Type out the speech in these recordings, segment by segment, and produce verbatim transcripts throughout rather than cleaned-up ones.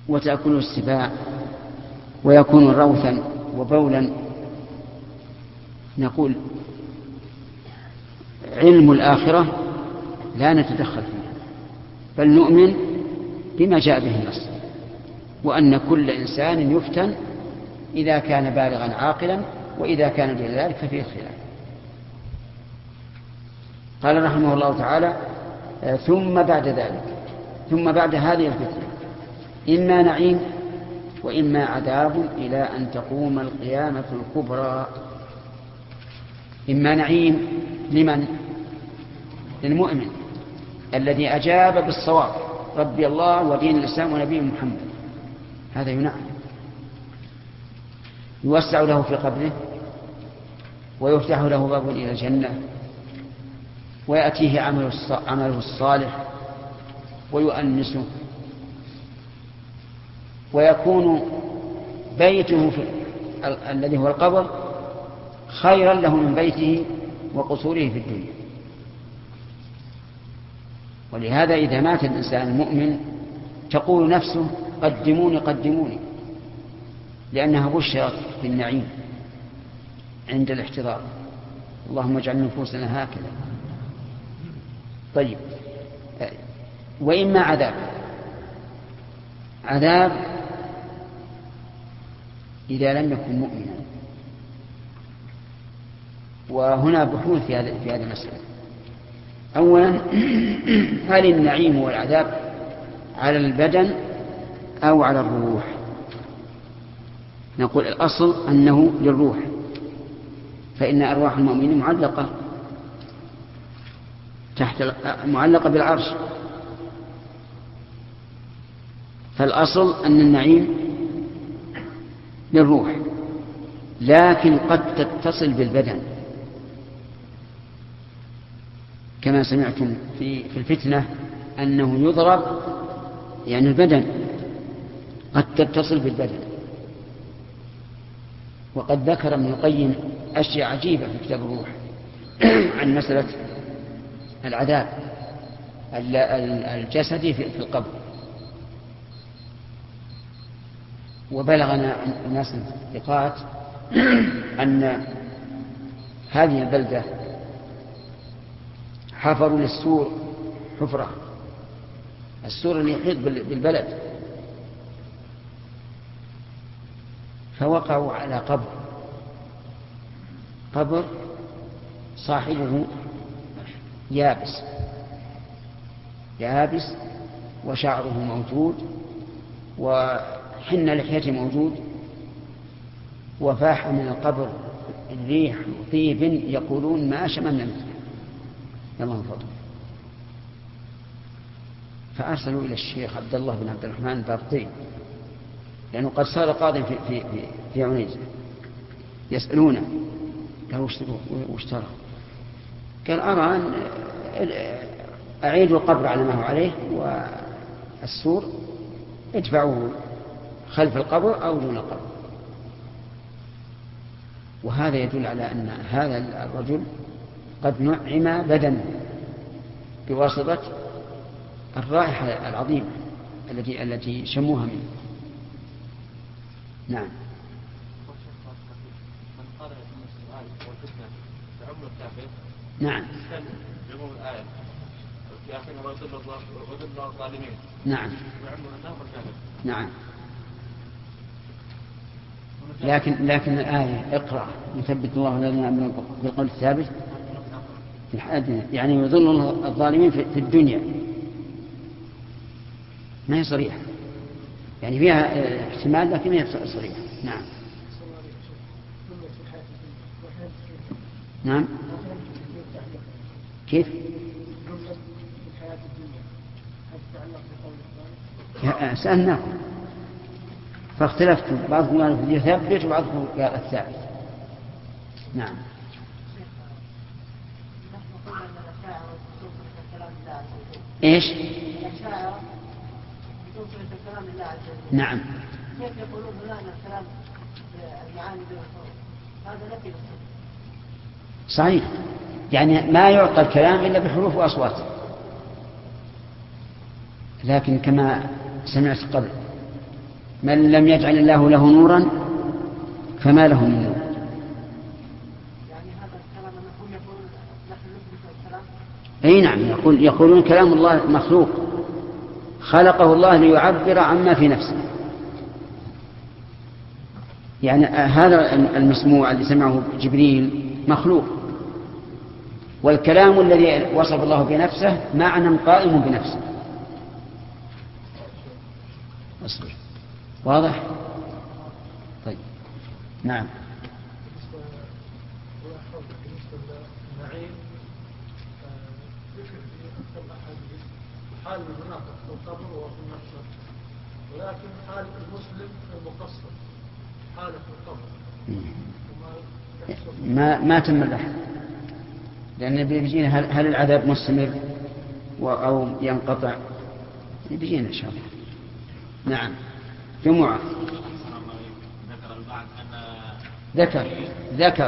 وتأكله السباع ويكون روثا وبولا، نقول علم الآخرة لا نتدخل فيه، بل نؤمن بما جاء به النص، وأن كل إنسان يفتن إذا كان بالغا عاقلا، وإذا كان دون ذلك ففيه خلاف. قال رحمه الله تعالى: ثم بعد ذلك، ثم بعد هذه الفتنة إما نعيم وإما عذاب إلى أن تقوم القيامة الكبرى. إما نعيم لمن؟ للمؤمن الذي أجاب بالصواب: ربي الله ودين الإسلام ونبي محمد، هذا ينعم، يوسع له في قبره، ويفتح له باب إلى الجنة، ويأتيه عمله الصالح ويؤنسه، ويكون بيته في الذي هو القبر خيرا له من بيته وقصوره في الدنيا. ولهذا إذا مات الإنسان المؤمن تقول نفسه: قدموني قدموني، لأنها بشرت بالنعيم عند الاحتضار. اللهم اجعل نفوسنا هكذا. طيب، وإما عذاب، عذاب إذا لم يكن مؤمنا. وهنا بحوث في هذا في هذه المسألة. أولا، هل النعيم والعذاب على البدن أو على الروح؟ نقول الأصل أنه للروح، فإن أرواح المؤمنين معلقة تحت معلقة بالعرش، فالأصل أن النعيم للروح، لكن قد تتصل بالبدن، كما سمعتم في في الفتنة أنه يضرب، يعني البدن قد تتصل بالبدن. وقد ذكر ابن القيم أشياء عجيبة في كتاب الروح عن مسألة العذاب الجسدي في القبر. وبلغنا ناس ثقات أن هذه البلدة حفروا للسور حفرة، السور اللي يحيط بالبلد، فوقعوا على قبر قبر صاحبه يابس يابس وشعره موجود وحن لحيته موجود، وفاح من القبر الريح طيب يقولون ما شممنا منه، يلا انفضوا. فأرسلوا إلى الشيخ عبد الله بن عبد الرحمن البابطي، لأنه قد صار قاضي في, في, في, في عنيزة، يسألونه: قالوا وش ترى؟ قال: أرى أن أعيد القبر على ما هو عليه، والسور ادفعوه خلف القبر أو دون القبر. وهذا يدل على أن هذا الرجل قد نعم بدنه بواسطة الرائحة العظيمة التي التي شموها منه. نعم. نعم. نعم. نعم. لكن لكن الآية: اقرأ يثبت الله الذين آمنوا بالقول الثابت في الحياة، يعني يضل الله الظالمين في الدنيا، ما هي صريحة، يعني فيها احتمال لكن ما هي صريحة. نعم. نعم. كيف؟ سألناكم فاختلفتم، بعضكم قال يثبت وبعضكم قال الثابت. نعم. ايش؟ نعم. كيف يقولون هنا ان الكلام المعاني بالمفهوم؟ هذا نفي. صحيح، يعني ما يعطى الكلام الا بحروف واصوات. لكن كما سمعت قبل من لم يجعل الله له نورا فما له من نور. يعني هذا الكلام نحن يقول نحن نثبت الكلام. أي نعم، يقول يقولون كلام الله مخلوق، خلقه الله ليعبر عما في نفسه. يعني هذا المسموع الذي سمعه جبريل مخلوق، والكلام الذي وصف الله بنفسه معنى قائم بنفسه. أصبر. واضح؟ طيب نعم. حال المنافق في القبر وفي المحشر، ولكن حال المسلم المقصر حاله في القبر ما ما تم البحث، لأن بيجينا هل, هل العذاب مستمر أو ينقطع، بيجينا إن شاء الله. نعم. جمعة ذكر البعض أن ذكر ذكر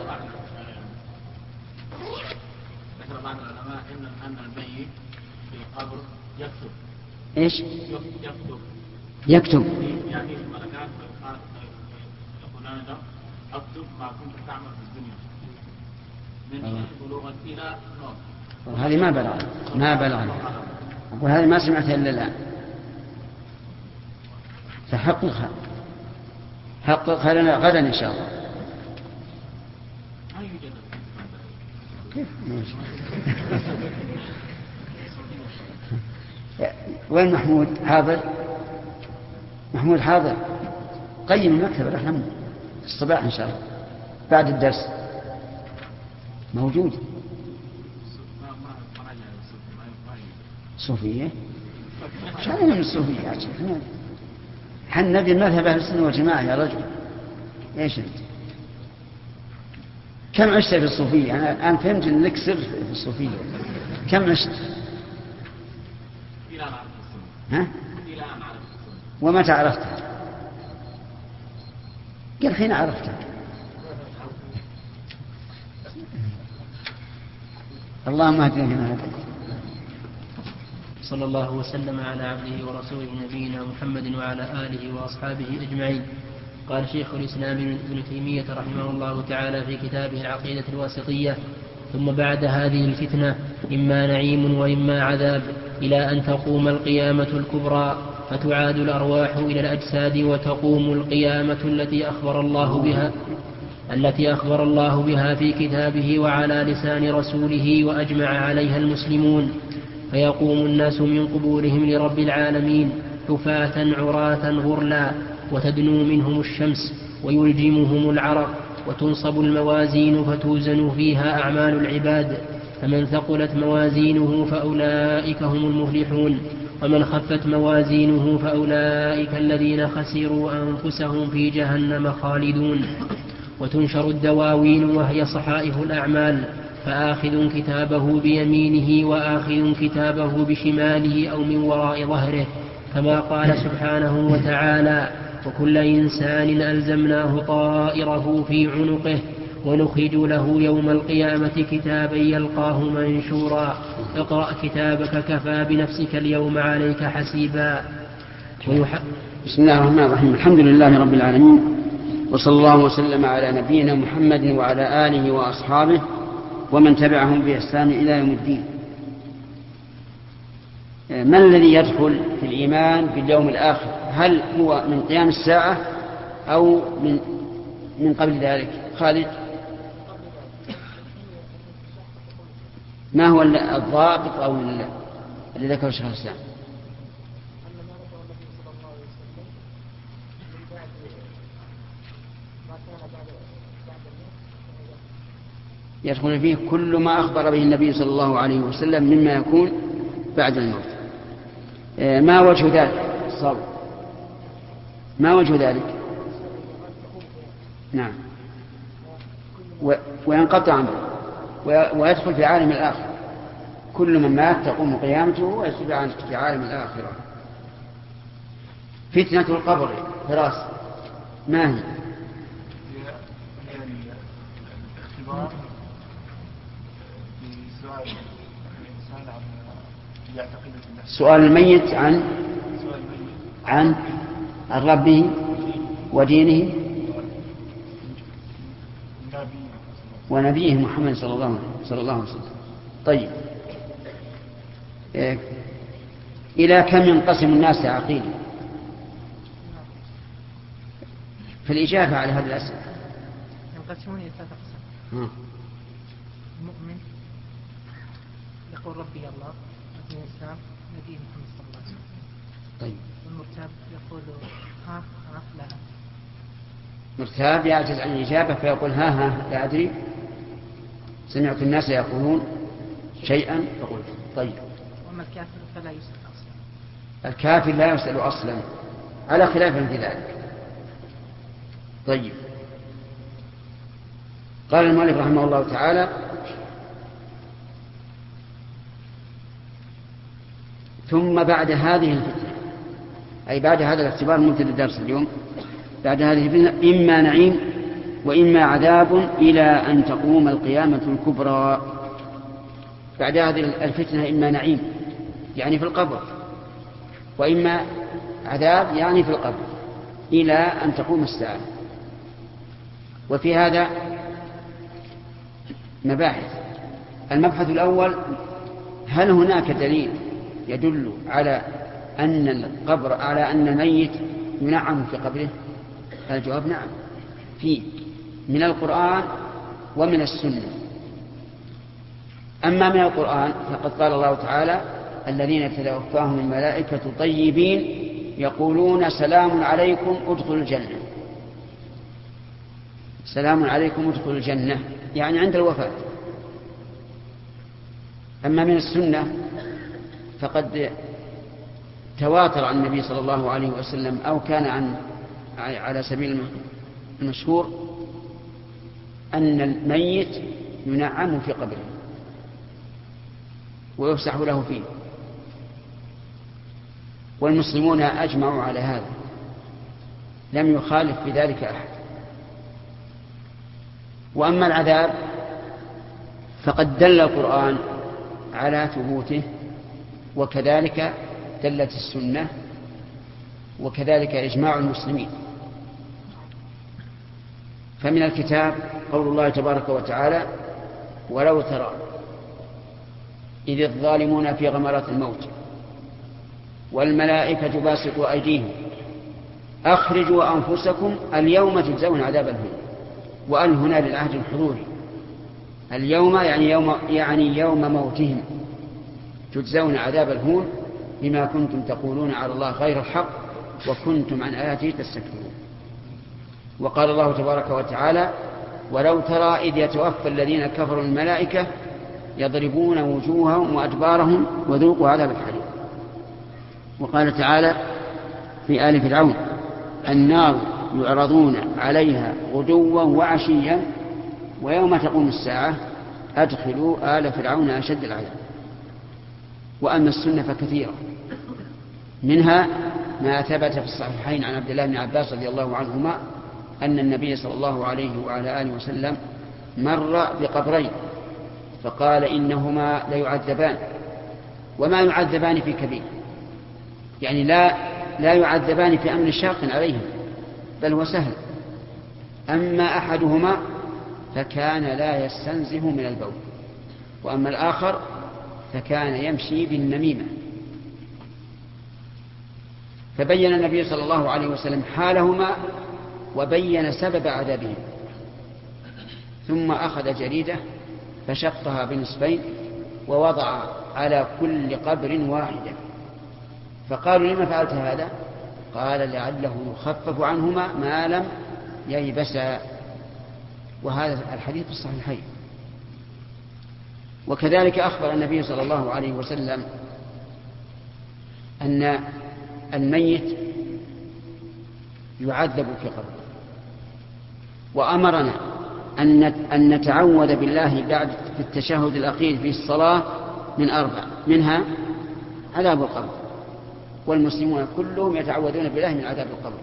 ذكر بعض العلماء إن أن الميت في القبر يكتب. إيش؟ يكتب. يكتب. يعني الملكات يقولون له اكتب ما كنت تعمل في الدنيا من بلوغ إلى نور. هذه ما بلغ ما بلغ أقول هذه ما سمعتها إلا الآن، فحققها حققها لنا غدا إن شاء الله. كيف؟ وين محمود؟ حاضر؟ محمود حاضر؟ قيم المكتب رحمه الصباح إن شاء الله بعد الدرس موجود. صوفية؟ شو علينا من الصوفية؟ حن نبي المذهب أهل السنة والجماعة يا رجل. إيش أنت؟ كم عشت في الصوفية؟ أنا الآن فهمت أن لك سر في الصوفية. كم عشت؟ إلى أن عرفت ها؟ إلى أن عرفت. ومتى عرفتها؟ قال حين عرفتها. اللهم اهدنا فيمن هديت. صلى الله وسلم على عبده ورسوله نبينا محمد وعلى آله وأصحابه أجمعين. قال شيخ الإسلام ابن تيمية رحمه الله تعالى في كتابه العقيدة الواسطية: ثم بعد هذه الفتنة إما نعيم وإما عذاب إلى أن تقوم القيامة الكبرى فتعاد الأرواح إلى الأجساد وتقوم القيامة التي أخبر الله بها التي أخبر الله بها في كتابه وعلى لسان رسوله وأجمع عليها المسلمون، فيقوم الناس من قبورهم لرب العالمين حفاة عراة غرلا، وتدنو منهم الشمس ويلجمهم العرق، وتنصب الموازين فتوزن فيها أعمال العباد، فمن ثقلت موازينه فأولئك هم المفلحون، ومن خفت موازينه فأولئك الذين خسروا أنفسهم في جهنم خالدون. وتنشر الدواوين وهي صحائف الأعمال، فآخذ كتابه بيمينه وآخذ كتابه بشماله أو من وراء ظهره، كما قال سبحانه وتعالى: وكل إنسان ألزمناه طائره في عنقه ونخرج له يوم القيامة كتابا يلقاه منشورا اقرأ كتابك كفى بنفسك اليوم عليك حسيبا. ويح... بسم الله الرحمن الرحيم. الحمد لله رب العالمين، وصلى الله وسلم على نبينا محمد وعلى آله وأصحابه ومن تبعهم بإحسان إلى يوم الدين. ما الذي يدخل في الإيمان باليوم الآخر؟ هل هو من قيام الساعة أو من من قبل ذلك؟ خالد، ما هو الضابط أو الذي ذكره شيخ الإسلام؟ يدخل فيه كل ما أخبر به النبي صلى الله عليه وسلم مما يكون بعد الموت. ما وجه ذلك؟ الصبر. ما وجه ذلك؟ نعم. وينقطع عنه ويدخل في عالم الآخرة. كل من مات تقوم قيامته ويدخل في عالم الآخرة. فتنة القبر فراس ما هي؟ الاختبار بسؤال الإنسان عن يعتقد في النفس. سؤال الميت عن سؤال الميت عن عن ربه ودينه ونبيه محمد صلى الله صلى الله عليه وسلم. طيب، إيه؟ إلى كم ينقسم الناس عقيلا؟ في الإجابة على هذه الأسئلة ينقسمون إلى ثلاثة أقسام. المؤمن يقول ربي الله، دين الإسلام، نبي محمد صلى الله عليه وسلم. طيب. والمرتاب يقول ها ها لا. مرتاب يعجز عن الإجابة فيقول ها ها لا أدري، سمعت الناس يقولون شيئا فقلت. طيب. وأما الكافر فلا يسأل أصلا. الكافر لا يسأل أصلا على خلاف في ذلك. طيب، قال المؤلف رحمه الله تعالى: ثم بعد هذه الفتنة، أي بعد هذا الاختبار الممتد الدرس اليوم، بعد هذه الفتنة إما نعيم وإما عذاب إلى أن تقوم القيامة الكبرى. بعد هذه الفتنة إما نعيم يعني في القبر، وإما عذاب يعني في القبر إلى أن تقوم الساعة. وفي هذا مباحث. المبحث الأول: هل هناك دليل يدل على أن القبر على أن الميت ينعم في قبره؟ الجواب نعم، فيه من القرآن ومن السنة. أما من القرآن فقد قال الله تعالى: الذين تتوفاهم الملائكة طيبين يقولون سلام عليكم ادخلوا الجنة. سلام عليكم ادخلوا الجنة يعني عند الوفاة. أما من السنة فقد تواتر عن النبي صلى الله عليه وسلم أو كان عن على سبيل المشهور أن الميت ينعم في قبره ويفسح له فيه، والمسلمون أجمعوا على هذا، لم يخالف بذلك أحد. وأما العذاب فقد دل القرآن على ثبوته، وكذلك دلت السنة، وكذلك إجماع المسلمين. فمن الكتاب قول الله تبارك وتعالى: ولو ترى إذ الظالمون في غمرات الموت والملائكة باسطوا أيديهم أخرجوا أنفسكم اليوم تجزون عذاب الهون. وأن هنا للعهد الحضوري، اليوم يعني يوم, يعني يوم موتهم تجزون عذاب الهون بما كنتم تقولون على الله غير الحق وكنتم عن آياته تستكبرون. وقال الله تبارك وتعالى: ولو ترى إذ يتوفى الذين كفروا الملائكة يضربون وجوههم وأدبارهم وذوقوا عذاب الحريق. وقال تعالى في آل فرعون: النار يعرضون عليها غدوا وعشيا ويوم تقوم الساعة أدخلوا آل فرعون أشد العذاب. وأما السنة فكثيرة، منها ما ثبت في الصحيحين عن عبد الله بن عباس رضي الله عنهما أن النبي صلى الله عليه وعلى آله وسلم مر بقبرين فقال: إنهما ليعذبان وما يعذبان في كبير، يعني لا لا يعذبان في أمر شاق عليهم بل هو سهل. أما أحدهما فكان لا يستنزه من البول، وأما الآخر فكان يمشي بالنميمة. فبين النبي صلى الله عليه وسلم حالهما وبين سبب عذابهم، ثم أخذ جريدة فشقها بنصفين ووضع على كل قبر واحدة. فقالوا: لما فعلت هذا؟ قال: لعله يخفف عنهما ما لم ييبسا. وهذا الحديث في الصحيحين. وكذلك أخبر النبي صلى الله عليه وسلم أن الميت يعذب في قبره، وأمرنا أن نتعوذ بالله بعد في التشهد الأخير في الصلاة من أربع، منها عذاب القبر، والمسلمون كلهم يتعوذون بالله من عذاب القبر.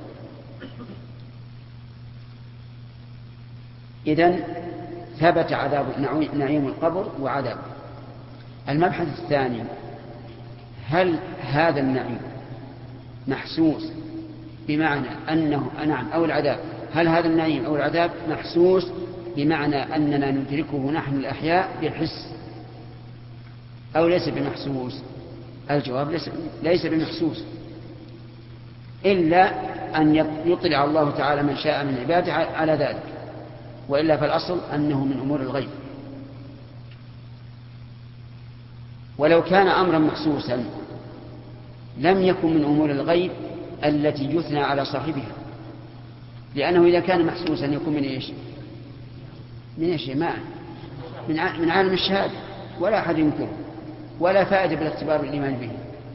إذن ثبت عذاب نعيم القبر وعذاب. المبحث الثاني: هل هذا النعيم محسوس بمعنى أنه نعم أو العذاب، هل هذا النعيم أو العذاب محسوس بمعنى أننا ندركه نحن الأحياء بالحس أو ليس بمحسوس؟ الجواب ليس, ليس بمحسوس، إلا أن يطلع الله تعالى من شاء من عباده على ذلك، وإلا فالأصل أنه من أمور الغيب. ولو كان أمرا محسوسا لم يكن من أمور الغيب التي يثنى على صاحبها، لأنه إذا كان محسوسا يكون من إيش؟ من إيش؟ ما من عالم الشهادة، ولا أحد ينكره، ولا فائدة بالاختبار والإيمان به.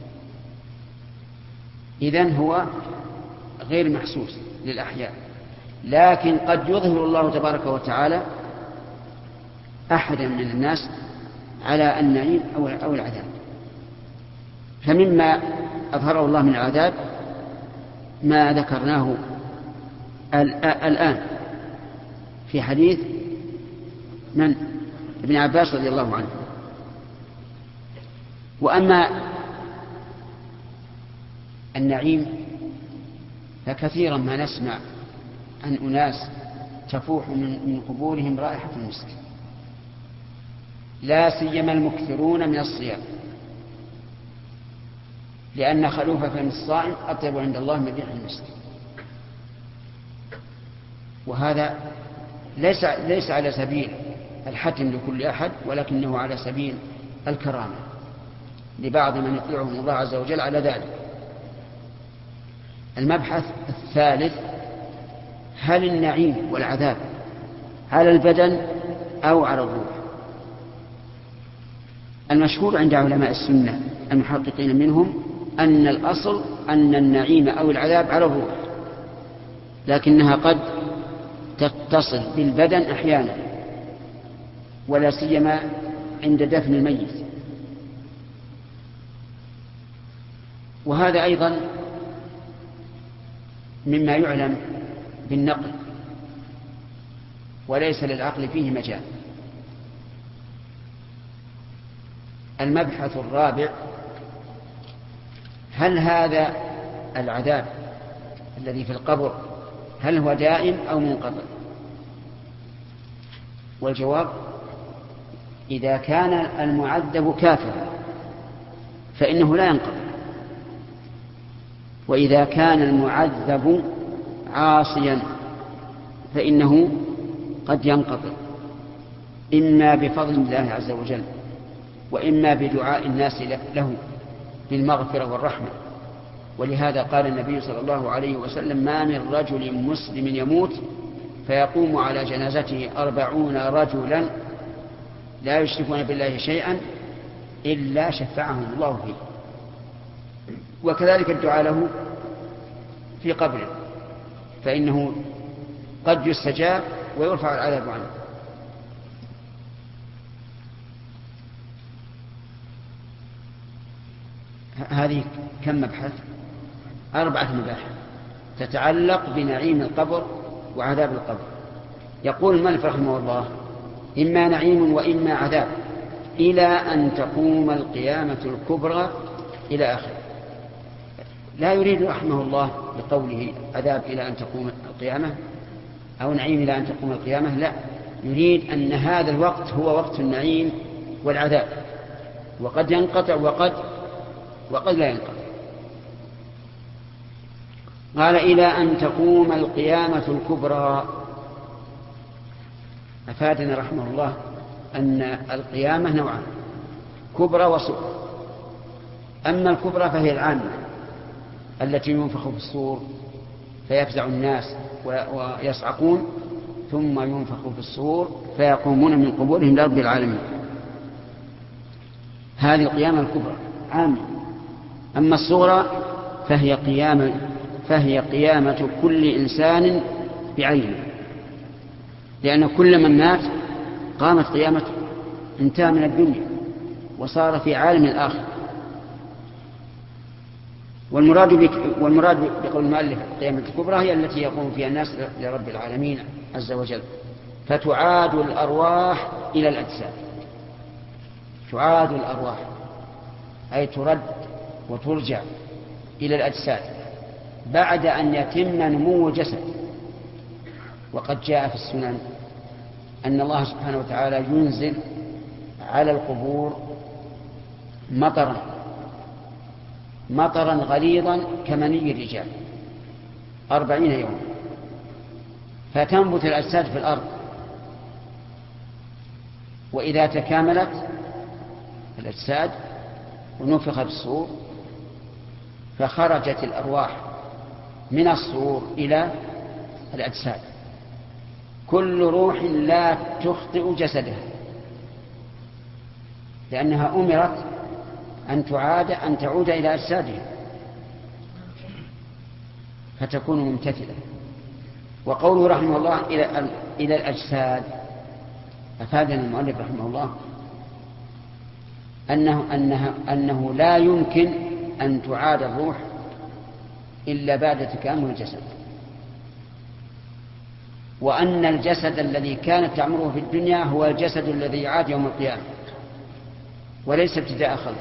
إذن هو غير محسوس للأحياء، لكن قد يظهر الله تبارك وتعالى أحدا من الناس على النعيم أو العذاب. فمما أظهره الله من العذاب ما ذكرناه الآن في حديث من ابن عباس رضي الله عنه. وأما النعيم فكثيرا ما نسمع عن أناس تفوح من قبورهم رائحة المسك، لا سيما المكثرون من الصيام، لأن خلوف فم الصائم أطيب عند الله من ريح المسك. وهذا ليس ليس على سبيل الحتم لكل أحد، ولكنه على سبيل الكرامة لبعض من يطلعهم الله عز وجل على ذلك. المبحث الثالث: هل النعيم والعذاب على البدن أو على الروح؟ المشهور عند علماء السنة المحققين منهم أن الأصل أن النعيم أو العذاب على الروح، لكنها قد تتصل بالبدن أحيانا، ولا سيما عند دفن الميت. وهذا أيضا مما يعلم بالنقل، وليس للعقل فيه مجال. المبحث الرابع: هل هذا العذاب الذي في القبر هل هو دائم أو منقطع؟ والجواب: إذا كان المعذب كافرا فإنه لا ينقطع، وإذا كان المعذب عاصيا فإنه قد ينقطع، إما بفضل الله عز وجل وإما بدعاء الناس له بالمغفرة والرحمة. ولهذا قال النبي صلى الله عليه وسلم: ما من رجل مسلم يموت فيقوم على جنازته أربعون رجلا لا يشركون بالله شيئا إلا شفعهم الله فيه. وكذلك الدعاء له في قبره، فإنه قد يستجاب ويرفع العذاب عنه. هذه كم مبحث؟ أربعة مباحث تتعلق بنعيم القبر وعذاب القبر. يقول المؤلف رحمه الله: إما نعيم وإما عذاب إلى أن تقوم القيامة الكبرى إلى آخره. لا يريد رحمه الله بقوله عذاب إلى أن تقوم القيامة أو نعيم إلى أن تقوم القيامة، لا، يريد أن هذا الوقت هو وقت النعيم والعذاب، وقد ينقطع وقد وقد لا ينقطع. قال: إلى أن تقوم القيامة الكبرى. أفادنا رحمه الله أن القيامة نوعان: كبرى وصغرى. أما الكبرى فهي العامة التي ينفخ في الصور فيفزع الناس ويصعقون، ثم ينفخ في الصور فيقومون من قبورهم لرب العالمين. هذه القيامة الكبرى عامة. أما الصغرى فهي قيامة فهي قيامة كل إنسان بعينه، لأن كل من مات قامت قيامته، انتهى من الدنيا وصار في عالم الآخر. والمراد بك والمراد بقول المؤلف القيامة الكبرى هي التي يقوم فيها الناس لرب العالمين عز وجل، فتعاد الأرواح إلى الأجساد. تعاد الأرواح أي ترد وترجع إلى الأجساد، بعد أن يتم نمو الجسد. وقد جاء في السنن أن الله سبحانه وتعالى ينزل على القبور مطرا مطرا غليظا كمني الرجال أربعين يوما، فتنبت الأجساد في الأرض، وإذا تكاملت الأجساد ونفخ في الصور فخرجت الأرواح من الصور إلى الأجساد، كل روح لا تخطئ جسدها، لأنها أمرت أن تعاد أن تعود إلى أجسادها فتكون ممتثلة. وقوله رحمه الله إلى إلى الأجساد أفادنا المؤلف رحمه الله أنه, أنه, أنه لا يمكن أن تعاد الروح إلا بعد تكامل الجسد، وأن الجسد الذي كانت تعمره في الدنيا هو الجسد الذي يعاد يوم القيامة وليس ابتداء خلق.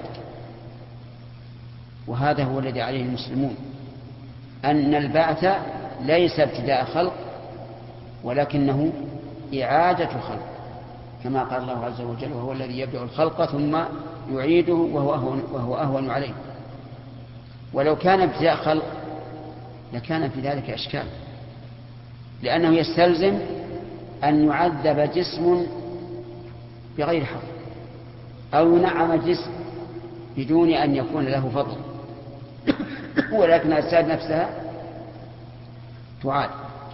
وهذا هو الذي عليه المسلمون، أن البعث ليس ابتداء خلق ولكنه إعادة خلق، كما قال الله عز وجل وهو الذي يبدأ الخلق ثم يعيده وهو أهون, وهو أهون عليه. ولو كان ابتداء خلق لكان في ذلك إشكال، لأنه يستلزم أن يعذب جسم بغير حق أو ينعم جسم بدون أن يكون له فضل، ولكن الأجساد نفسها تعاد.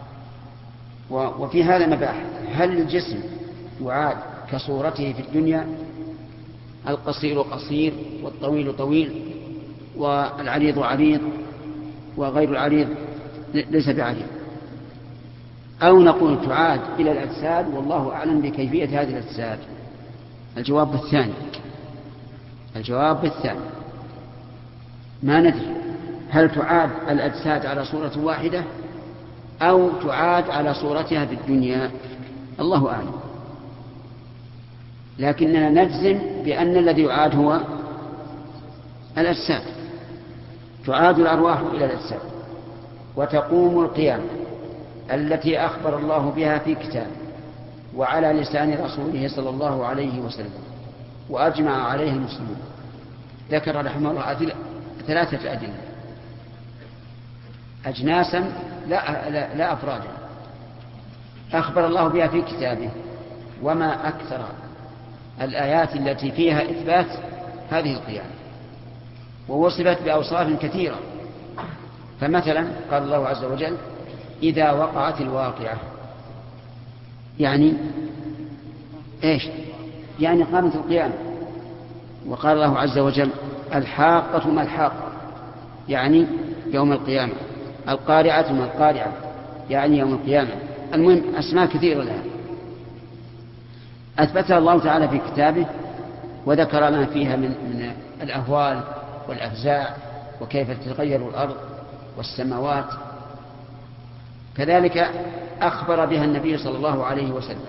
وفي هذا مباحث: هل الجسم يعاد كصورته في الدنيا؟ القصير قصير والطويل طويل والعريض عريض وغير العريض ليس بعريض، أو نقول تعاد إلى الأجساد والله أعلم بكيفية هذه الأجساد؟ الجواب الثاني الجواب الثاني ما ندري هل تعاد الأجساد على صورة واحدة أو تعاد على صورتها في الدنيا، الله أعلم. لكننا نجزم بأن الذي يعاد هو الأجساد، تعاد الأرواح إلى الأجساد وتقوم القيامة التي أخبر الله بها في كتابه وعلى لسان رسوله صلى الله عليه وسلم وأجمع عليه المسلمون. ذكر رحمه الله ثلاثة أدلة: أجناسا لا, لا, لا أفرادا أخبر الله بها في كتابه، وما أكثر الآيات التي فيها إثبات هذه القيامة، ووصفت بأوصاف كثيرة. فمثلا قال الله عز وجل: إذا وقعت الواقعة، يعني إيش؟ يعني قامت القيامة. وقال الله عز وجل: الحاقة ما الحاقة، يعني يوم القيامة. القارعة ما القارعة، يعني يوم القيامة. المهم أسماء كثيرة لها أثبتها الله تعالى في كتابه وذكر لنا فيها من, من الأهوال والأفزاع وكيف تتغير الأرض والسماوات. كذلك أخبر بها النبي صلى الله عليه وسلم،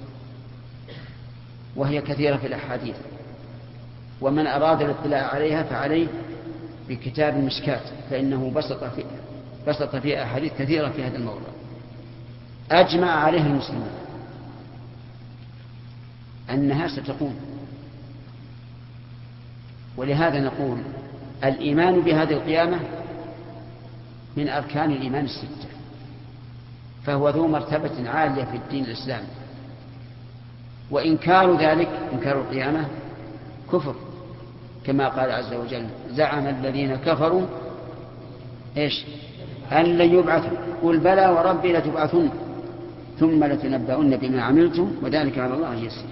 وهي كثيرة في الأحاديث، ومن أراد الاطلاع عليها فعليه بكتاب المشكات، فإنه بسط في بسط فيها أحاديث كثيرة في هذا الموضوع أجمع عليها المسلمون أنها ستقوم. ولهذا نقول الإيمان بهذه القيامة من أركان الإيمان الستة، فهو ذو مرتبة عالية في الدين الإسلامي. وإنكار ذلك، إنكار القيامة، كفر، كما قال عز وجل: زعم الذين كفروا إيش؟ أن لن يبعثوا، قل بلى وربي لتبعثن ثم لتنبؤن بما عملتم وذلك على الله يسير.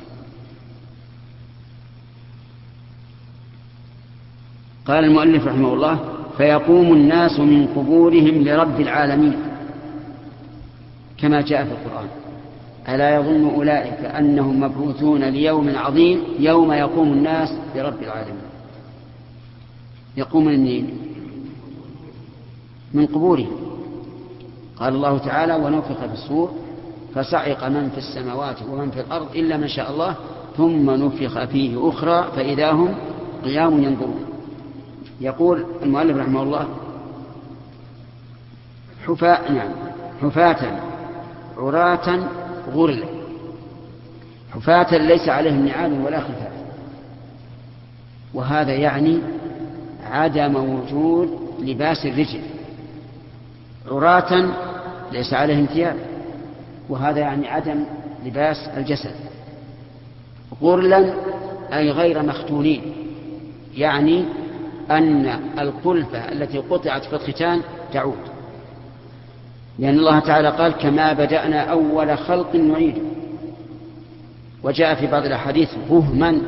قال المؤلف رحمه الله: فيقوم الناس من قبورهم لرب العالمين، كما جاء في القرآن: ألا يظن أولئك أنهم مبعوثون ليوم عظيم يوم يقوم الناس لرب العالمين. يقوم منين؟ من قبورهم. قال الله تعالى: ونفخ في الصور فصعق من في السماوات ومن في الأرض إلا من شاء الله ثم نفخ فيه أخرى فإذا هم قيام ينظرون. يقول المؤلف رحمه الله: حفاة نعم حفاة عراة غرلا. حفاة ليس عليهم نعال ولا خفاف، وهذا يعني عدم وجود لباس الرجل. عراة ليس عليهم ثياب، وهذا يعني عدم لباس الجسد. غرلا أي غير مختونين، يعني أن القلفة التي قطعت في الختان تعود، لأن الله تعالى قال كما بدأنا أول خلق نعيده. وجاء في بعض الأحاديث بهما،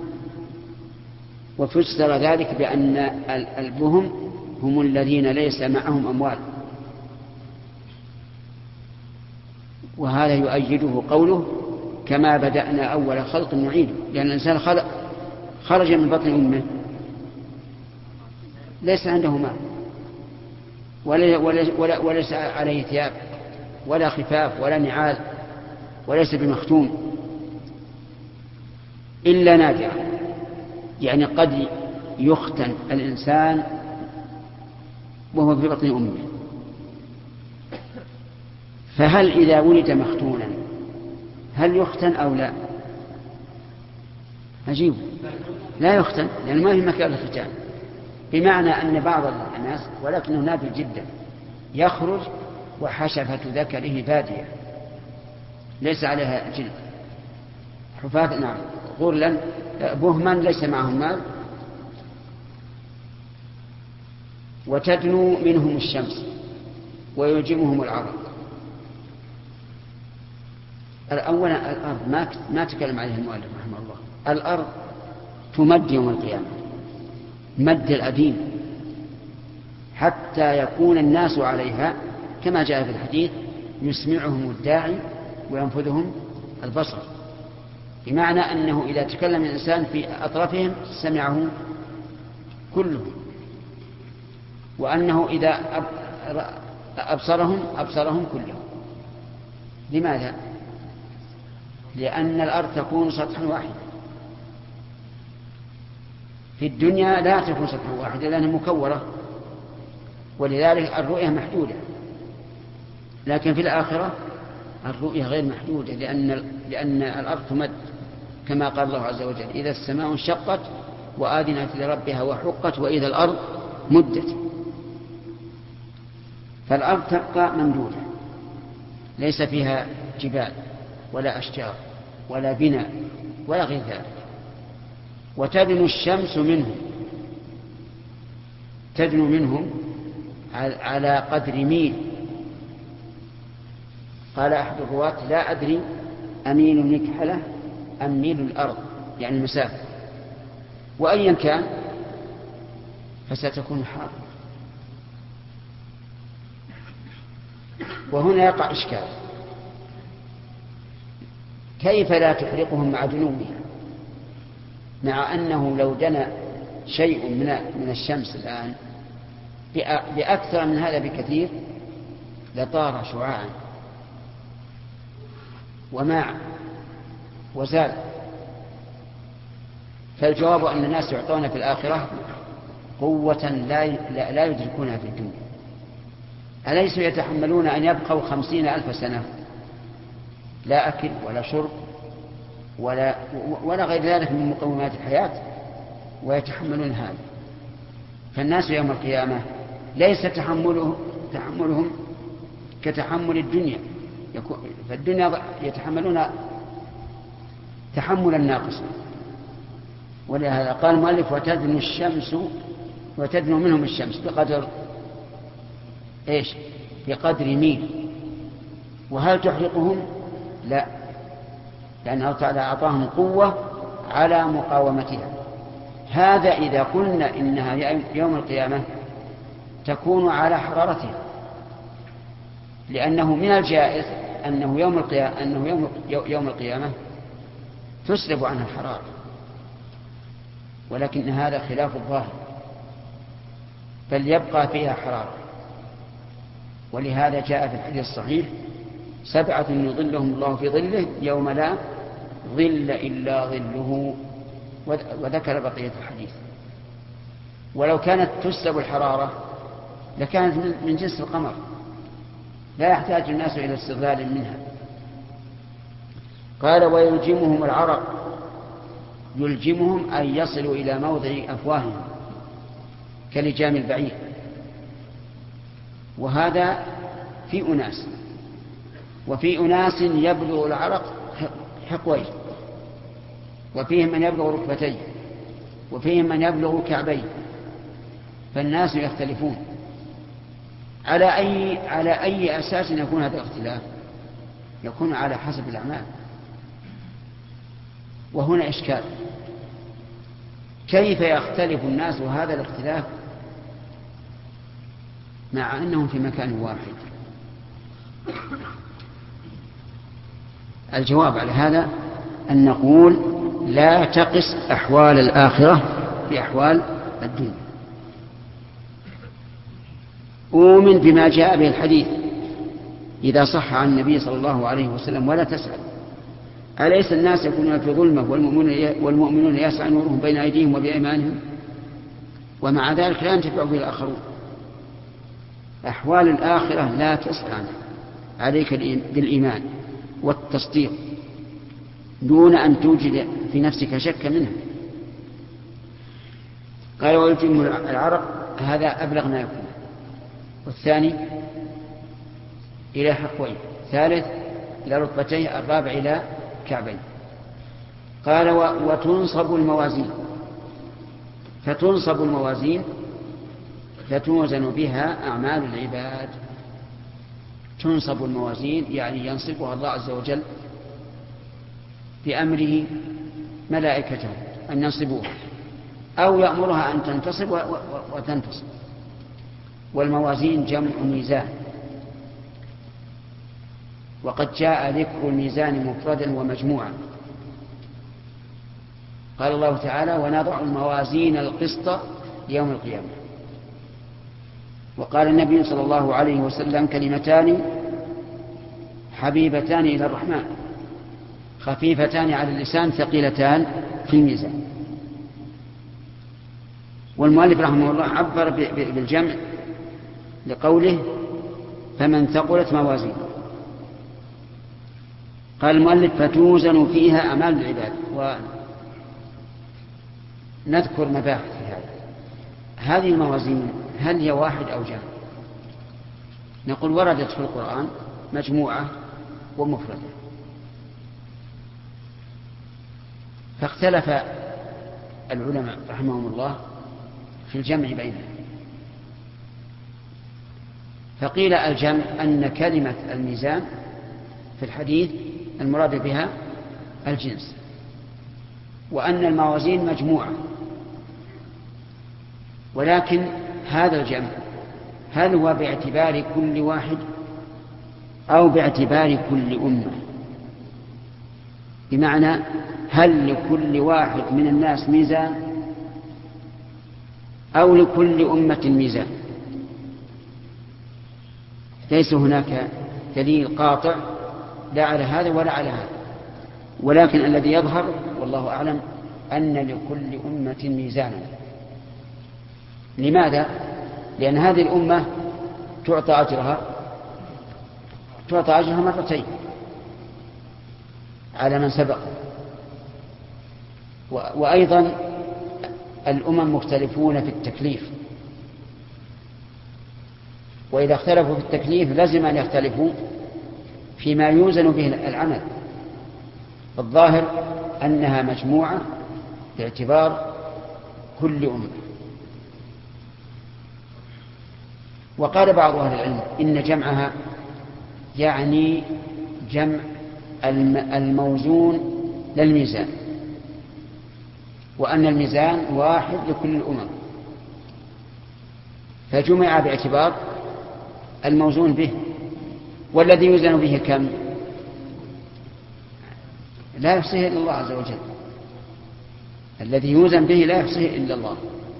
وفسر ذلك بأن البهم هم الذين ليس معهم أموال. وهذا يؤيده قوله كما بدأنا أول خلق نعيده، لأن الإنسان خلق خرج من بطن أمه ليس عنده مال وليس عليه ثياب ولا خفاف ولا نعال، وليس بمختوم إلا نادرا، يعني قد يختن الإنسان وهو في بطن أمه. فهل إذا ولد مختونا هل يختن أو لا؟ أجيب لا يختن، لأنه ما في مكان الختان، بمعنى أن بعض الناس ولكنه نادر جدا يخرج وحشفة ذكره بادية ليس عليها جلد. حفاة نعم غرلا بهما ليس معهم مال، وتدنو منهم الشمس ويلجمهم العرق. أولا الأرض ما ما تكلم عليها المؤلف رحمه الله. الأرض تمد يوم القيامة مد الأديم حتى يكون الناس عليها كما جاء في الحديث يسمعهم الداعي وينفذهم البصر، بمعنى أنه إذا تكلم الإنسان في أطرافهم سمعه كلهم، وأنه إذا أبصرهم أبصرهم كلهم. لماذا؟ لأن الأرض تكون سطحا واحدا، في الدنيا لا تكون سطحا واحدا لأنها مكورة، ولذلك الرؤية محدودة، لكن في الآخرة الرؤية غير محدودة، لأن, لأن الأرض تمد كما قال الله عز وجل إذا السماء انشقت وآذنت لربها وحقت وإذا الأرض مدت. فالأرض تبقى ممدودة ليس فيها جبال ولا أشجار ولا بناء ولا غير ذلك. وتدنو الشمس منهم تدنو منهم على قدر ميل. قال أحد الرواة لا أدري أميل مكحلة أم ميل الأرض، يعني المسافة، وأيا كان فستكون حارة. وهنا يقع إشكال، كيف لا تحرقهم مع دنوها، مع أنه لو دنا شيء من من الشمس الآن بأكثر من هذا بكثير لطار شعاعا وماع وزال. فالجواب أن الناس يعطون في الآخرة قوة لا لا يدركونها في الدنيا. أليسوا يتحملون أن يبقوا خمسين ألف سنة لا أكل ولا شرب ولا, ولا غير ذلك من مقومات الحياة ويتحملون هذا؟ فالناس يوم القيامة ليس تحمله تحملهم كتحمل الدنيا، فالدنيا يتحملون تحملا ناقصا. ولهذا قال المؤلف وتدنو الشمس وتدنو منهم الشمس بقدر ايش؟ بقدر ميل. وهل تحرقهم؟ لا، لأن الله تعالى أعطاهم قوة على مقاومتها. هذا إذا قلنا إنها يوم القيامة تكون على حرارتها، لأنه من الجائز أنه يوم القيامة, أنه يوم, يوم القيامة تسلب عنها الحرارة، ولكن هذا خلاف الظاهر، بل يبقى فيها حرارة. ولهذا جاء في الحديث الصحيح سبعة يظلهم الله في ظله يوم لا ظل إلا ظله، وذكر بقية الحديث. ولو كانت تسلب الحرارة لكانت من جنس القمر، لا يحتاج الناس إلى استغلال منها. قال ويلجمهم العرق، يلجمهم أن يصلوا إلى موضع أفواههم كلجام البعير، وهذا في أناس، وفي أناس يبلغ العرق حقويه، وفيهم من يبلغ ركبتيه، وفيهم من يبلغ كعبيه، فالناس يختلفون. على أي, على أي أساس يكون هذا الاختلاف؟ يكون على حسب الأعمال. وهنا إشكال، كيف يختلف الناس وهذا الاختلاف مع أنهم في مكان واحد؟ الجواب على هذا أن نقول لا تقس أحوال الآخرة بأحوال الدنيا. أؤمن بما جاء به الحديث إذا صح عن النبي صلى الله عليه وسلم ولا تسأل. أليس الناس يكونون في ظلمة والمؤمنون يسعى نورهم بين أيديهم وبأيمانهم، ومع ذلك لا ينتفع به الآخرون؟ أحوال الآخرة لا تسأل عنها، عليك بالإيمان والتصديق دون أن توجد في نفسك شك منها. قال ويلجم العرق، هذا أبلغ ما يكون. والثاني إلى حقويه، ثالث إلى ركبتيه، الرابع إلى كعبين. قال وتنصب الموازين، فتنصب الموازين فتوزن بها أعمال العباد. تنصب الموازين يعني ينصبها الله عز وجل بأمره ملائكته أن ينصبوها، أو يأمرها أن تنتصب وتنتصب. والموازين جمع ميزان، وقد جاء ذكر الميزان مفردا ومجموعا. قال الله تعالى ونضع الموازين القسط يوم القيامة. وقال النبي صلى الله عليه وسلم كلمتان حبيبتان إلى الرحمن خفيفتان على اللسان ثقيلتان في الميزان. والمؤلف رحمه الله عبر بالجمع لقوله فمن ثقلت موازينه. قال المؤلف فتوزن فيها أعمال العباد. ونذكر مباحث في هذا. هذه الموازين هل هي واحد أو جمع؟ نقول وردت في القرآن مجموعة ومفردة، فاختلف العلماء رحمهم الله في الجمع بينهم. فقيل الجمع أن كلمة الميزان في الحديث المراد بها الجنس، وأن الموازين مجموعة. ولكن هذا الجمع هل هو باعتبار كل واحد أو باعتبار كل أمة؟ بمعنى هل لكل واحد من الناس ميزان أو لكل أمة ميزان؟ ليس هناك دليل قاطع لا على هذا ولا على هذا، ولكن الذي يظهر والله أعلم أن لكل أمة ميزانا. لماذا؟ لأن هذه الأمة تعطى أجرها تعطى أجرها مرتين على من سبق. وأيضا الأمم مختلفون في التكليف، وإذا اختلفوا في التكليف لازم أن يختلفوا فيما يوزن به العمل. الظاهر أنها مجموعة باعتبار كل أمة. وقال بعض أهل العلم إن جمعها يعني جمع الموزون للميزان، وأن الميزان واحد لكل الأمم، فجمع باعتبار الموزون به. والذي يوزن به كم؟ لا يحصيه إلا الله عز وجل. الذي يوزن به لا يحصيه إلا الله.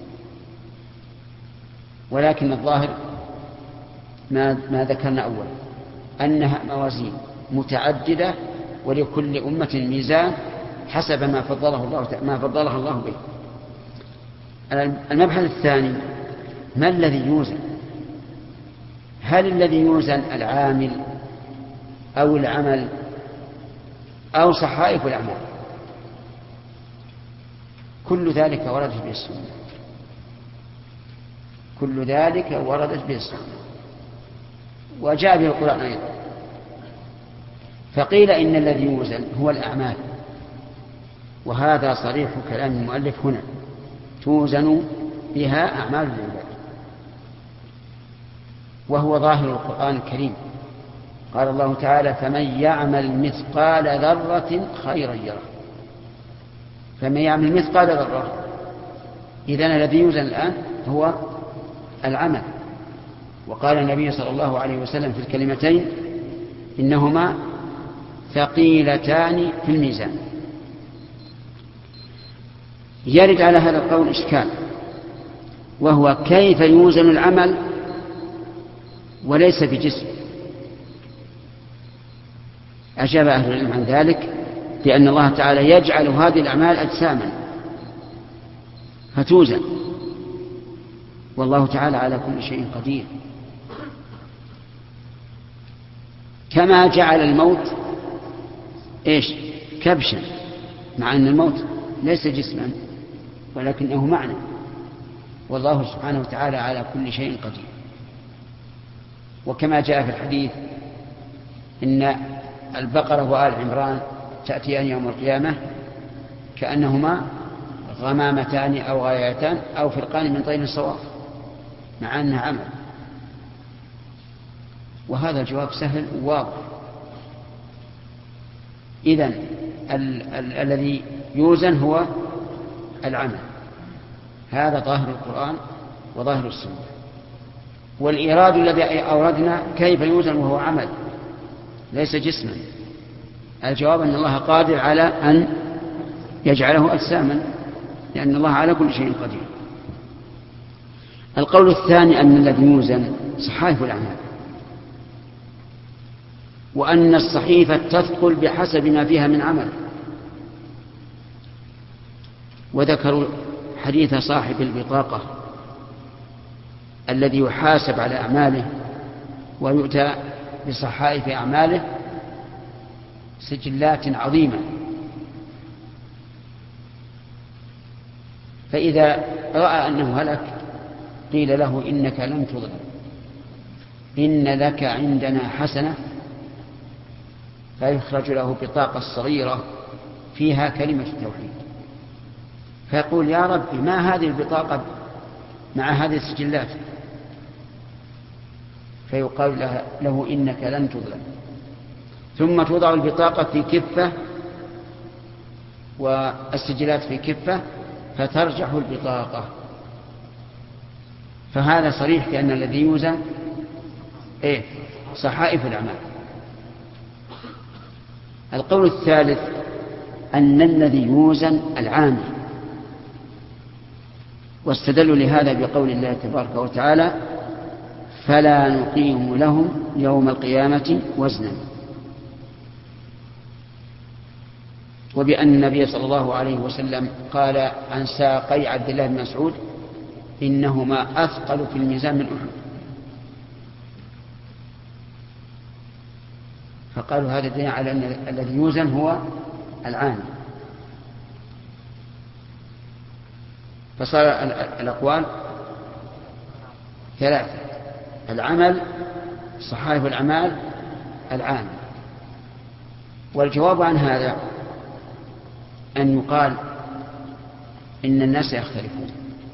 ولكن الظاهر ما, ما ذكرنا أولا أنها موازين متعددة ولكل أمة ميزان حسب ما فضله الله ما فضلها الله به. المبحث الثاني ما الذي يوزن؟ هل الذي يوزن العامل أو العمل أو صحائف الأعمال؟ كل ذلك وردت به السنة، كل ذلك وردت به السنة وجاء به القرآن أيضا. فقيل إن الذي يوزن هو الأعمال، وهذا صريح كلام المؤلف هنا، توزن بها أعمال العباد، وهو ظاهر القرآن الكريم. قال الله تعالى: فمن يعمل مثقال ذرة خيرا يره. فمن يعمل مثقال ذرة، إذن الذي يوزن الآن هو العمل. وقال النبي صلى الله عليه وسلم في الكلمتين: إنهما ثقيلتان في الميزان. يرد على هذا القول إشكال، وهو كيف يوزن العمل وليس بجسم؟ أجاب أهل العلم عن ذلك بأن الله تعالى يجعل هذه الأعمال أجساما فتوزن، والله تعالى على كل شيء قدير. كما جعل الموت إيش؟ كبشا، مع أن الموت ليس جسما ولكنه معنى، والله سبحانه وتعالى على كل شيء قدير. وكما جاء في الحديث إن البقرة وآل عمران تأتيان يوم القيامة كأنهما غمامتان أو غايتان أو فرقان من طين الصواف، مع أنها عمل. وهذا الجواب سهل وواضح. إذن ال- ال- الذي يوزن هو العمل، هذا ظاهر القرآن وظاهر السنة. والإيراد الذي أوردنا كيف يوزن وهو عمل ليس جسما، الجواب أن الله قادر على أن يجعله أجساما، لأن الله على كل شيء قدير. القول الثاني أن الذي يوزن صحائف الأعمال، وأن الصحيفة تثقل بحسب ما فيها من عمل. وذكروا حديث صاحب البطاقة الذي يحاسب على أعماله ويؤتى بصحائف أعماله سجلات عظيمة، فإذا رأى أنه هلك قيل له: إنك لم تظلم، إن لك عندنا حسنة. فيخرج له بطاقة صغيرة فيها كلمة التوحيد، فيقول: يا ربي، ما هذه البطاقة مع هذه السجلات؟ فيقال له: إنك لن تظلم. ثم توضع البطاقة في كفة والسجلات في كفة، فترجح البطاقة. فهذا صريح بأن الذي يوزن إيه؟ صحائف الأعمال. القول الثالث أن الذي يوزن العامل، واستدلوا لهذا بقول الله تبارك وتعالى: فلا نقيم لهم يوم القيامة وزنا. وبأن النبي صلى الله عليه وسلم قال عن ساقي عبد الله بن مسعود: إنهما أثقل في الميزان من أحد. فقالوا هذا دليل على أن الذي يوزن هو العامل. فصار الأقوال ثلاثة: العمل، صحائف الأعمال، العامل. والجواب عن هذا أن يقال إن الناس يختلفون،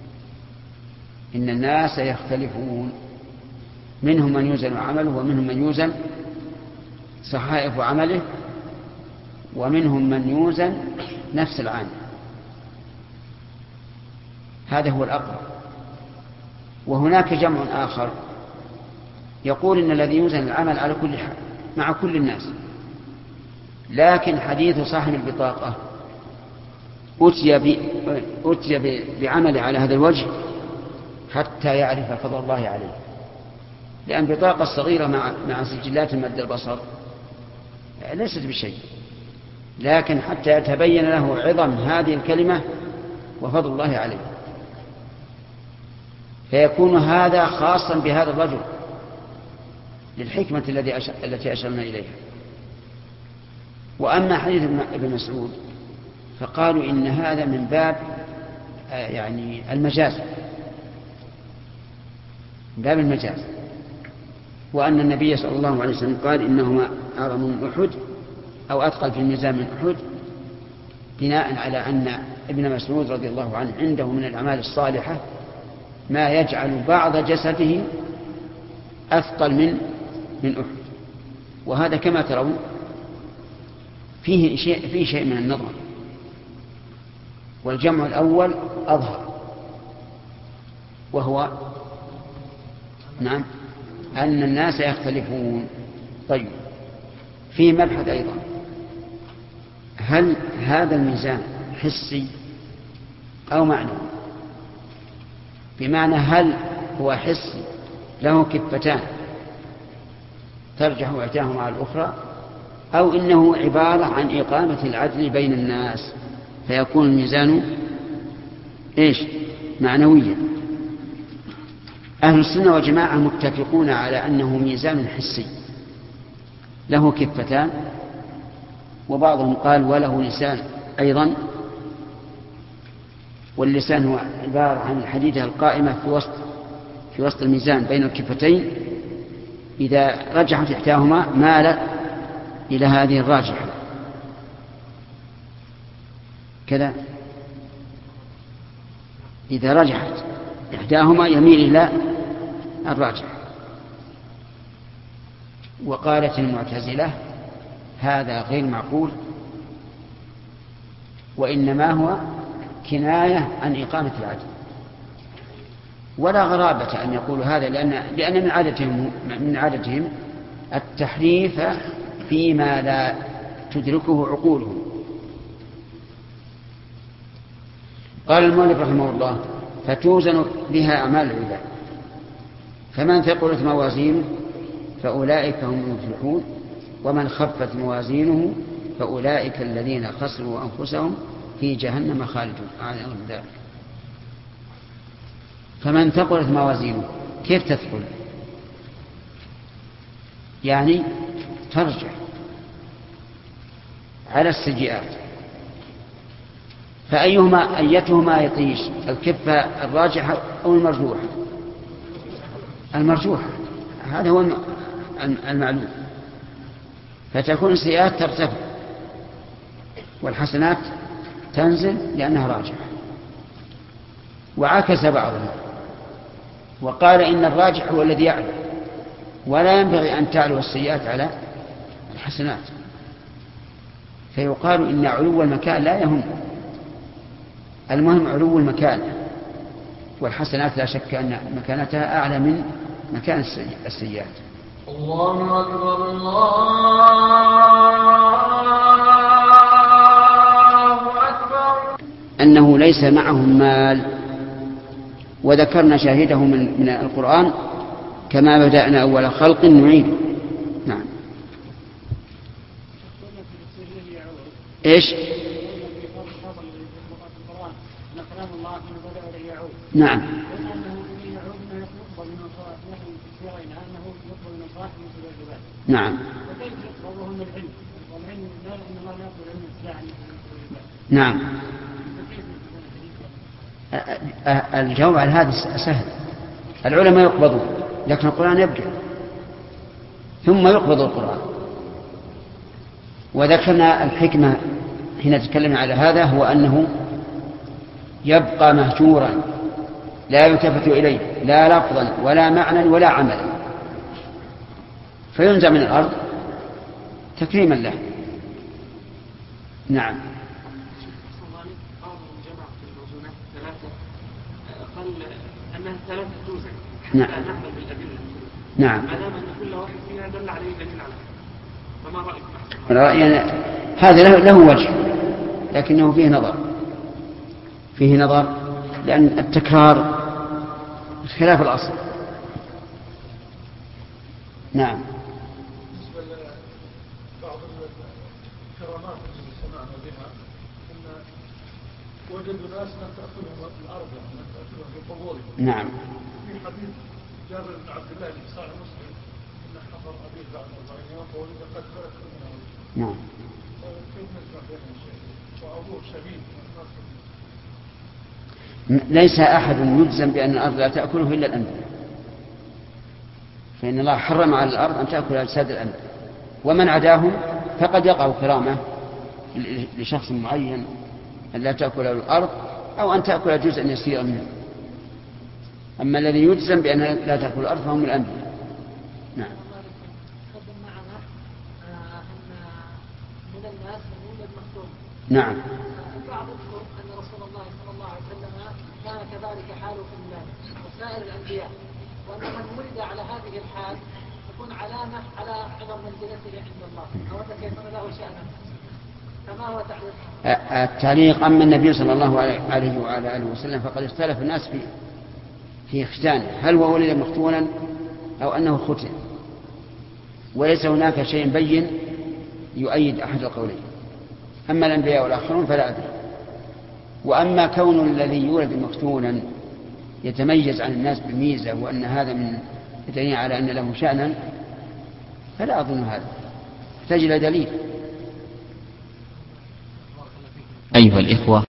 إن الناس يختلفون، منهم من يوزن عمله ومنهم من يوزن صحائف عمله ومنهم من يوزن نفس العامل. هذا هو الأقرب. وهناك جمع آخر يقول إن الذي يوزن العمل على كل حال مع كل الناس، لكن حديث صاحب البطاقة أتي, أتي بعمله على هذا الوجه حتى يعرف فضل الله عليه، لأن بطاقة صغيرة مع, مع سجلات مد البصر ليست بشيء، لكن حتى يتبين له عظم هذه الكلمة وفضل الله عليه، فيكون هذا خاصا بهذا الرجل للحكمة الذي أش... التي أشرنا إليها. وأما حديث ابن مسعود فقالوا إن هذا من باب يعني المجاز، من باب المجاز، وأن النبي صلى الله عليه وسلم قال إنهما أعظم من أحد أو أثقل في الميزان من أحد، بناء على أن ابن مسعود رضي الله عنه عنده من الأعمال الصالحة ما يجعل بعض جسده أثقل من من أحد. وهذا كما ترون فيه شيء فيه شيء من النظر، والجمع الأول أظهر، وهو نعم أن الناس يختلفون. طيب، في مبحث أيضا، هل هذا الميزان حسي أو معنوي؟ بمعنى هل هو حسي له كفتان ترجح إحداهما على الأخرى، أو إنه عبارة عن إقامة العدل بين الناس فيكون الميزان إيش؟ معنويا. أهل السنة والجماعة متفقون على أنه ميزان حسي له كفتان، وبعضهم قال وله لسان أيضا، واللسان هو عبارة عن الحديدة القائمة في وسط في وسط الميزان بين الكفتين، إذا رجحت إحداهما مال إلى هذه الراجحة كذا، إذا رجحت إحداهما يميل إلى الراجحة. وقالت المعتزلة هذا غير معقول، وإنما هو كناية عن إقامة العدل، ولا غرابة أن يقولوا هذا، لأن لأن من عادتهم من عادتهم التحريف فيما لا تدركه عقولهم. قال المؤلف رحمه الله فتوزن بها أعمال العباد، فمن ثقلت موازينه فأولئك هم المفلحون، ومن خفت موازينه فأولئك الذين خسروا أنفسهم في جهنم خالدون. أعوذ بالله من ذلك. فمن ثقلت موازينه، كيف تثقل؟ يعني ترجع على السيئات، فأيهما أيتهما يطيش، الكفة الراجحة أو المرجوحة؟ المرجوحة، هذا هو المعلوم. فتكون السيئات ترتفع والحسنات تنزل لأنها راجحة. وعكس بعضهم وقال إن الراجح هو الذي يعلو، ولا ينبغي أن تعلو السيئات على الحسنات، فيقال إن علو المكان لا يهم، المهم علو المكان، والحسنات لا شك أن مكانتها أعلى من مكان السيئات. الله أكبر الله أكبر. أنه ليس معهم مال، وذكرنا شاهده من, من القرآن كما بدأنا أول خلق نعيد. نعم. إيش؟ نعم. نعم. نعم. الجواب على هذا سهل، العلماء يقبضون لكن القرآن يبقى، ثم يقبض القرآن. وذكرنا الحكمة حين تكلمنا على هذا هو أنه يبقى مهجورا لا يلتفت إليه لا لفظا ولا معنى ولا عملا، فينزع من الأرض تكريما له. نعم. أنها ثلاثة توزن. نعم. نعمل بالأدلة. نعم. ما دام أن كل واحد فيها دل عليه دليل على هذا، فما رأيك؟ رأينا هذا له, له وجه، لكنه فيه نظر فيه نظر لأن التكرار خلاف الأصل. نعم. بالنسبة لبعض الكرامات التي سمعنا بها أن وجدوا ناس لم تأكلهم الأرض، لم تأكلهم في قبورهم. نعم. في حديث جابر بن عبد الله في صحيح مسلم حضر أبيه بعد أربعين يوم وولد قد خلت منه. نعم. كيف نسمع بين الشيء وأبوه شهيد. ليس أحد يجزم بأن الأرض لا تأكله إلا الأنبياء، فإن الله حرم على الأرض أن تأكل أجساد الأنبياء، ومن عداهم فقد يقع كرامة لشخص معين أن لا تأكل الأرض أو أن تأكل جزءا يسيرا منه. أما الذي يجزم بأن لا تأكل الأرض فهم الأنبياء. نعم. تقدم معنا أن من الناس من يولد مختوم. نعم. البعض يذكر أن رسول الله صلى الله عليه وسلم كان كذلك حاله في وسائر الأنبياء، وأن من ولد على هذه الحال تكون علامة على عظم منزلته عند الله، أو أن كيف له شأنا. فما هو تعليق؟ التعليق: أما النبي صلى الله عليه وعلى آله وسلم فقد اختلف الناس في في ختانه، هل هو ولد مختونا أو أنه ختن، وليس هناك شيء بين يؤيد أحد القولين. أما الأنبياء والآخرون فلا أدري. وأما كون الذي يولد مختونا يتميز عن الناس بميزة وأن هذا من دليل على أن له شأنا فلا أظن هذا، يحتاج إلى دليل. أيها الإخوة،